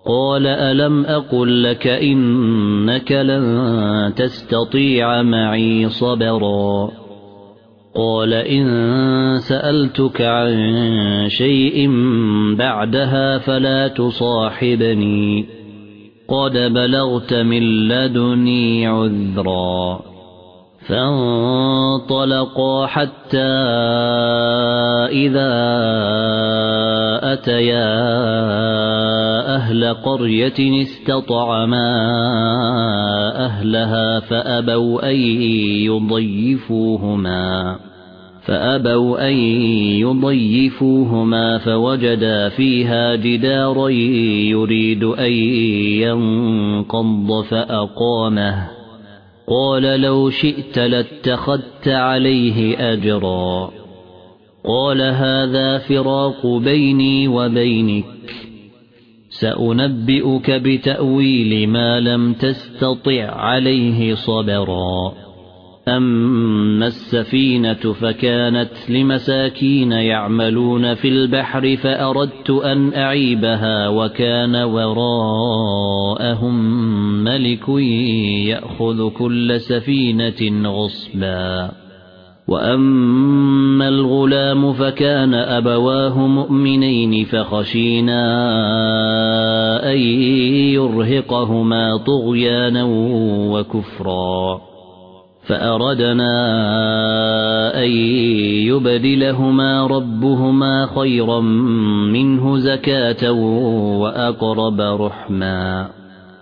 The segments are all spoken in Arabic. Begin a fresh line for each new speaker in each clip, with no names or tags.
قال ألم أقل لك إنك لن تستطيع معي صبرا قال إن سألتك عن شيء بعدها فلا تصاحبني قد بلغت من لدني عذرا فانطلقا حتى إذا أتيا أهل قرية استطعما أهلها فأبوا أن يضيفوهما فوجدا فيها جدارا يريد أن ينقض فأقامه قال لو شئت لاتخذت عليه أجرا قال هذا فراق بيني وبينك سأنبئك بتأويل ما لم تستطع عليه صبرا أما السفينة فكانت لمساكين يعملون في البحر فأردت أن أعيبها وكان وراءهم ملك يأخذ كل سفينة غصبا وأما الغلام فكان أبواه مؤمنين فخشينا أن يرهقهما طغيانا وكفرا فأردنا أن يبدلهما ربهما خيرا منه زكاة وأقرب رحما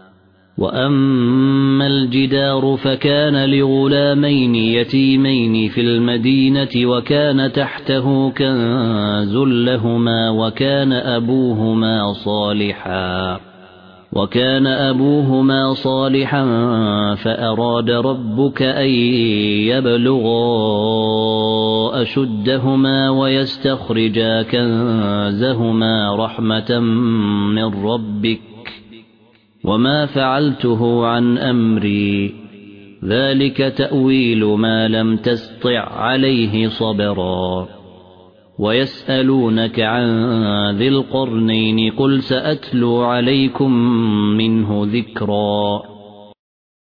وأما الجدار فكان لغلامين يتيمين في المدينة وكان تحته كنز لهما وكان أبوهما صالحا فأراد ربك أن يبلغا أشدهما ويستخرجا كنزهما رحمة من ربك وما فعلته عن أمري ذلك تأويل ما لم تستطع عليه صبرا ويسألونك عن ذي القرنين قل سأتلو عليكم منه ذكرا